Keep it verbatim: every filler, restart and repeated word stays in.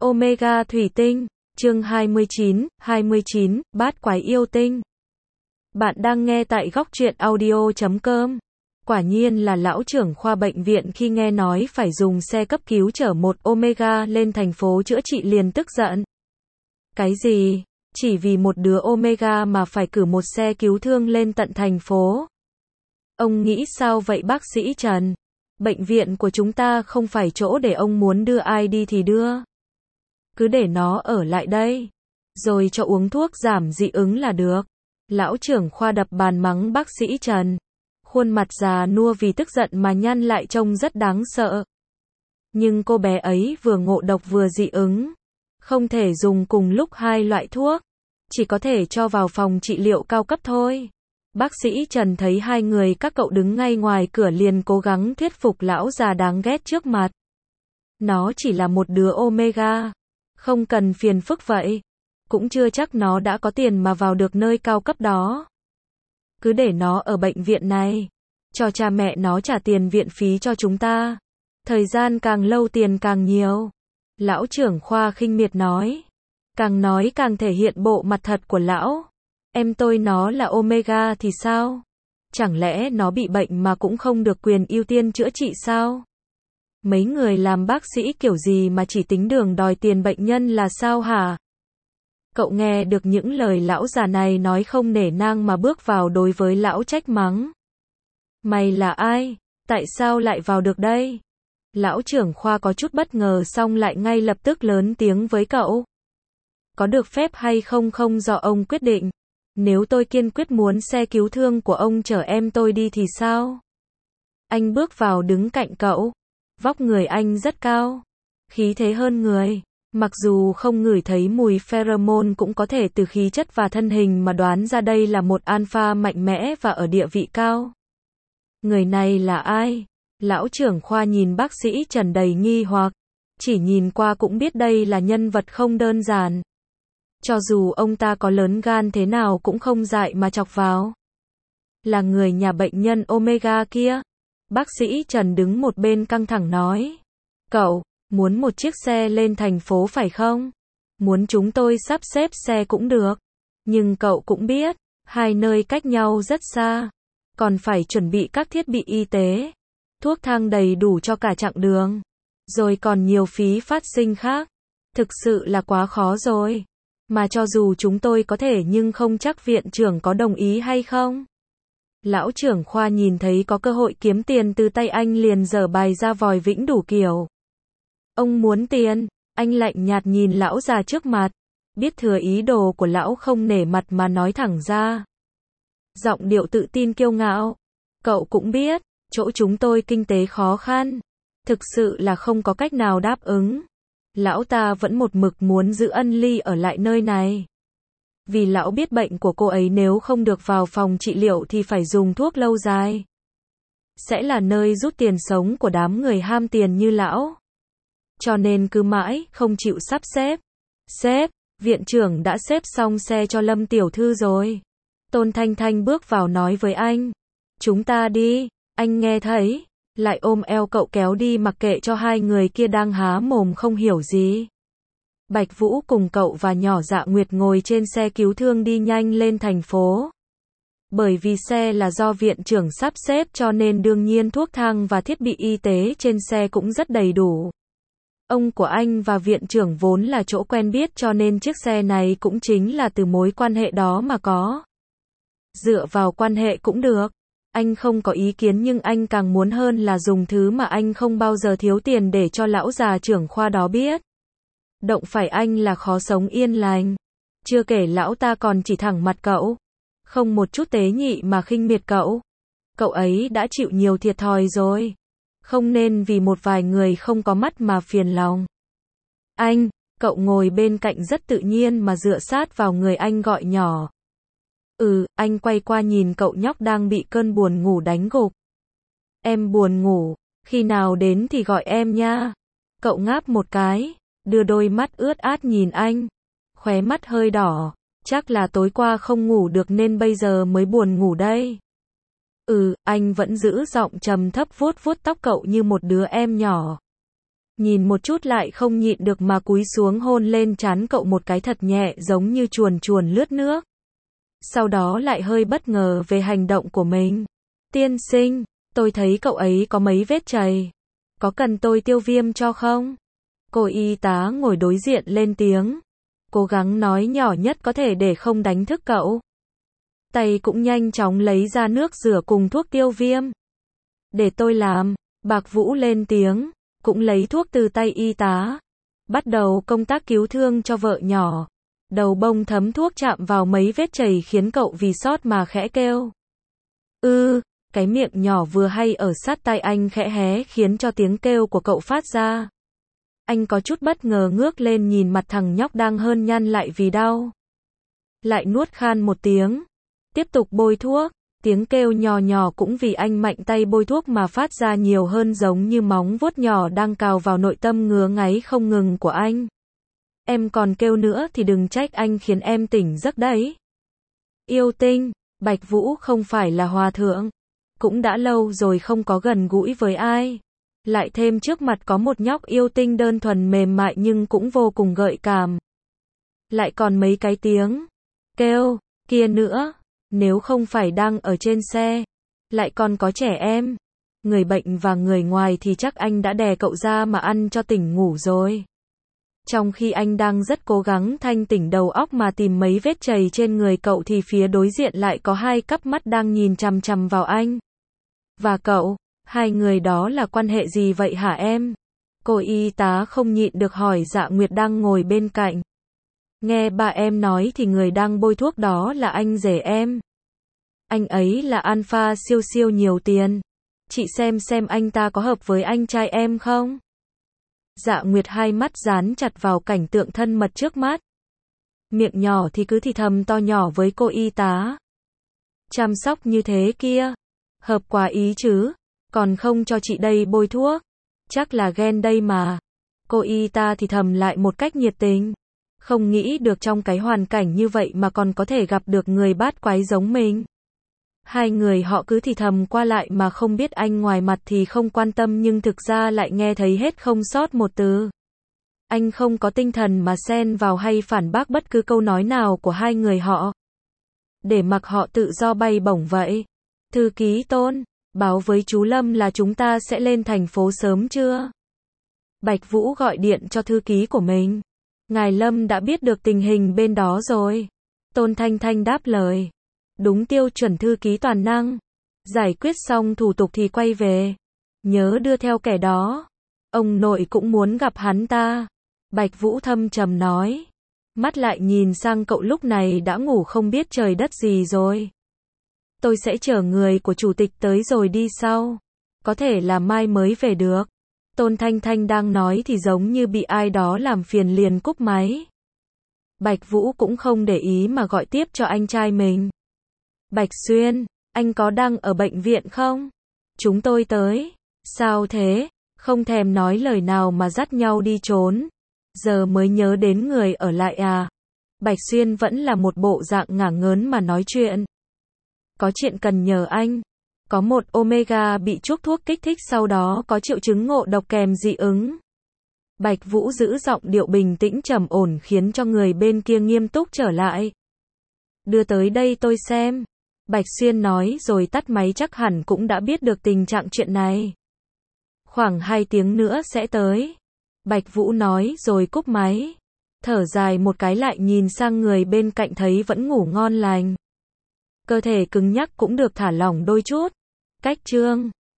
Omega thủy tinh, chương hai mươi chín, hai mươi chín, bát quái yêu tinh. Bạn đang nghe tại góc truyện audio chấm com. Quả nhiên là lão trưởng khoa bệnh viện khi nghe nói phải dùng xe cấp cứu chở một Omega lên thành phố chữa trị liền tức giận. Cái gì? Chỉ vì một đứa Omega mà phải cử một xe cứu thương lên tận thành phố? Ông nghĩ sao vậy bác sĩ Trần? Bệnh viện của chúng ta không phải chỗ để ông muốn đưa ai đi thì đưa. Cứ để nó ở lại đây, rồi cho uống thuốc giảm dị ứng là được. Lão trưởng khoa đập bàn mắng bác sĩ Trần. Khuôn mặt già nua vì tức giận mà nhăn lại trông rất đáng sợ. Nhưng cô bé ấy vừa ngộ độc vừa dị ứng. Không thể dùng cùng lúc hai loại thuốc. Chỉ có thể cho vào phòng trị liệu cao cấp thôi. Bác sĩ Trần thấy hai người các cậu đứng ngay ngoài cửa liền cố gắng thuyết phục lão già đáng ghét trước mặt. Nó chỉ là một đứa Omega. Không cần phiền phức vậy. Cũng chưa chắc nó đã có tiền mà vào được nơi cao cấp đó. Cứ để nó ở bệnh viện này. Cho cha mẹ nó trả tiền viện phí cho chúng ta. Thời gian càng lâu tiền càng nhiều. Lão trưởng khoa khinh miệt nói. Càng nói càng thể hiện bộ mặt thật của lão. Em tôi nó là Omega thì sao? Chẳng lẽ nó bị bệnh mà cũng không được quyền ưu tiên chữa trị sao? Mấy người làm bác sĩ kiểu gì mà chỉ tính đường đòi tiền bệnh nhân là sao hả? Cậu nghe được những lời lão già này nói không nể nang mà bước vào đối với lão trách mắng. Mày là ai? Tại sao lại vào được đây? Lão trưởng khoa có chút bất ngờ xong lại ngay lập tức lớn tiếng với cậu. Có được phép hay không không do ông quyết định. Nếu tôi kiên quyết muốn xe cứu thương của ông chở em tôi đi thì sao? Anh bước vào đứng cạnh cậu. Vóc người anh rất cao. Khí thế hơn người. Mặc dù không ngửi thấy mùi pheromone cũng có thể từ khí chất và thân hình mà đoán ra đây là một alpha mạnh mẽ và ở địa vị cao. Người này là ai? Lão trưởng khoa nhìn bác sĩ Trần đầy nghi hoặc. Chỉ nhìn qua cũng biết đây là nhân vật không đơn giản. Cho dù ông ta có lớn gan thế nào cũng không dại mà chọc vào. Là người nhà bệnh nhân Omega kia. Bác sĩ Trần đứng một bên căng thẳng nói. Cậu, muốn một chiếc xe lên thành phố phải không? Muốn chúng tôi sắp xếp xe cũng được. Nhưng cậu cũng biết, hai nơi cách nhau rất xa. Còn phải chuẩn bị các thiết bị y tế. Thuốc thang đầy đủ cho cả chặng đường. Rồi còn nhiều phí phát sinh khác. Thực sự là quá khó rồi. Mà cho dù chúng tôi có thể nhưng không chắc viện trưởng có đồng ý hay không. Lão trưởng khoa nhìn thấy có cơ hội kiếm tiền từ tay anh liền dở bài ra vòi vĩnh đủ kiểu. Ông muốn tiền, anh lạnh nhạt nhìn lão già trước mặt. Biết thừa ý đồ của lão không nể mặt mà nói thẳng ra. Giọng điệu tự tin kiêu ngạo. Cậu cũng biết, chỗ chúng tôi kinh tế khó khăn. Thực sự là không có cách nào đáp ứng. Lão ta vẫn một mực muốn giữ Ân Ly ở lại nơi này. Vì lão biết bệnh của cô ấy nếu không được vào phòng trị liệu thì phải dùng thuốc lâu dài. Sẽ là nơi rút tiền sống của đám người ham tiền như lão. Cho nên cứ mãi, không chịu sắp xếp. Sếp, viện trưởng đã xếp xong xe cho Lâm tiểu thư rồi. Tôn Thanh Thanh bước vào nói với anh. Chúng ta đi, anh nghe thấy. Lại ôm eo cậu kéo đi mặc kệ cho hai người kia đang há mồm không hiểu gì. Bạch Vũ cùng cậu và nhỏ Dạ Nguyệt ngồi trên xe cứu thương đi nhanh lên thành phố. Bởi vì xe là do viện trưởng sắp xếp cho nên đương nhiên thuốc thang và thiết bị y tế trên xe cũng rất đầy đủ. Ông của anh và viện trưởng vốn là chỗ quen biết cho nên chiếc xe này cũng chính là từ mối quan hệ đó mà có. Dựa vào quan hệ cũng được. Anh không có ý kiến nhưng anh càng muốn hơn là dùng thứ mà anh không bao giờ thiếu tiền để cho lão già trưởng khoa đó biết. Động phải anh là khó sống yên lành. Chưa kể lão ta còn chỉ thẳng mặt cậu. Không một chút tế nhị mà khinh miệt cậu. Cậu ấy đã chịu nhiều thiệt thòi rồi. Không nên vì một vài người không có mắt mà phiền lòng. Anh, cậu ngồi bên cạnh rất tự nhiên mà dựa sát vào người anh gọi nhỏ. Ừ, anh quay qua nhìn cậu nhóc đang bị cơn buồn ngủ đánh gục. Em buồn ngủ, khi nào đến thì gọi em nha. Cậu ngáp một cái, đưa đôi mắt ướt át nhìn anh. Khóe mắt hơi đỏ, chắc là tối qua không ngủ được nên bây giờ mới buồn ngủ đây. Ừ, anh vẫn giữ giọng trầm thấp vuốt vuốt tóc cậu như một đứa em nhỏ. Nhìn một chút lại không nhịn được mà cúi xuống hôn lên trán cậu một cái thật nhẹ giống như chuồn chuồn lướt nước. Sau đó lại hơi bất ngờ về hành động của mình. Tiên sinh, tôi thấy cậu ấy có mấy vết chày. Có cần tôi tiêu viêm cho không? Cô y tá ngồi đối diện lên tiếng. Cố gắng nói nhỏ nhất có thể để không đánh thức cậu. Tay cũng nhanh chóng lấy ra nước rửa cùng thuốc tiêu viêm. Để tôi làm, Bạc Vũ lên tiếng, cũng lấy thuốc từ tay y tá. Bắt đầu công tác cứu thương cho vợ nhỏ. Đầu bông thấm thuốc chạm vào mấy vết chảy khiến cậu vì sót mà khẽ kêu. Ư, cái miệng nhỏ vừa hay ở sát tai anh khẽ hé khiến cho tiếng kêu của cậu phát ra. Anh có chút bất ngờ ngước lên nhìn mặt thằng nhóc đang hơn nhăn lại vì đau. Lại nuốt khan một tiếng. Tiếp tục bôi thuốc. Tiếng kêu nhỏ nhỏ cũng vì anh mạnh tay bôi thuốc mà phát ra nhiều hơn giống như móng vuốt nhỏ đang cào vào nội tâm ngứa ngáy không ngừng của anh. Em còn kêu nữa thì đừng trách anh khiến em tỉnh giấc đấy. Yêu tinh, Bạch Vũ không phải là hòa thượng. Cũng đã lâu rồi không có gần gũi với ai. Lại thêm trước mặt có một nhóc yêu tinh đơn thuần mềm mại nhưng cũng vô cùng gợi cảm. Lại còn mấy cái tiếng kêu kia nữa. Nếu không phải đang ở trên xe, lại còn có trẻ em, người bệnh và người ngoài thì chắc anh đã đè cậu ra mà ăn cho tỉnh ngủ rồi. Trong khi anh đang rất cố gắng thanh tỉnh đầu óc mà tìm mấy vết chày trên người cậu thì phía đối diện lại có hai cặp mắt đang nhìn chằm chằm vào anh. Và cậu, hai người đó là quan hệ gì vậy hả em? Cô y tá không nhịn được hỏi Dạ Nguyệt đang ngồi bên cạnh. Nghe bà em nói thì người đang bôi thuốc đó là anh rể em. Anh ấy là alpha siêu siêu nhiều tiền. Chị xem xem anh ta có hợp với anh trai em không? Dạ Nguyệt hai mắt dán chặt vào cảnh tượng thân mật trước mắt. Miệng nhỏ thì cứ thì thầm to nhỏ với cô y tá. Chăm sóc như thế kia. Hợp quá ý chứ. Còn không cho chị đây bôi thuốc. Chắc là ghen đây mà. Cô y tá thì thầm lại một cách nhiệt tình. Không nghĩ được trong cái hoàn cảnh như vậy mà còn có thể gặp được người bát quái giống mình. Hai người họ cứ thì thầm qua lại mà không biết anh ngoài mặt thì không quan tâm nhưng thực ra lại nghe thấy hết không sót một từ. Anh không có tinh thần mà xen vào hay phản bác bất cứ câu nói nào của hai người họ. Để mặc họ tự do bay bổng vậy. Thư ký Tôn, báo với chú Lâm là chúng ta sẽ lên thành phố sớm chưa? Bạch Vũ gọi điện cho thư ký của mình. Ngài Lâm đã biết được tình hình bên đó rồi. Tôn Thanh Thanh đáp lời. Đúng tiêu chuẩn thư ký toàn năng. Giải quyết xong thủ tục thì quay về. Nhớ đưa theo kẻ đó. Ông nội cũng muốn gặp hắn ta. Bạch Vũ thâm trầm nói. Mắt lại nhìn sang cậu lúc này đã ngủ không biết trời đất gì rồi. Tôi sẽ chở người của chủ tịch tới rồi đi sau. Có thể là mai mới về được. Tôn Thanh Thanh đang nói thì giống như bị ai đó làm phiền liền cúp máy. Bạch Vũ cũng không để ý mà gọi tiếp cho anh trai mình. Bạch Xuyên, anh có đang ở bệnh viện không? Chúng tôi tới. Sao thế? Không thèm nói lời nào mà dắt nhau đi trốn. Giờ mới nhớ đến người ở lại à? Bạch Xuyên vẫn là một bộ dạng ngả ngớn mà nói chuyện. Có chuyện cần nhờ anh. Có một Omega bị chuốc thuốc kích thích sau đó có triệu chứng ngộ độc kèm dị ứng. Bạch Vũ giữ giọng điệu bình tĩnh trầm ổn khiến cho người bên kia nghiêm túc trở lại. Đưa tới đây tôi xem. Bạch Xuyên nói rồi tắt máy chắc hẳn cũng đã biết được tình trạng chuyện này. Khoảng hai tiếng nữa sẽ tới. Bạch Vũ nói rồi cúp máy. Thở dài một cái lại nhìn sang người bên cạnh thấy vẫn ngủ ngon lành. Cơ thể cứng nhắc cũng được thả lỏng đôi chút. Cách chương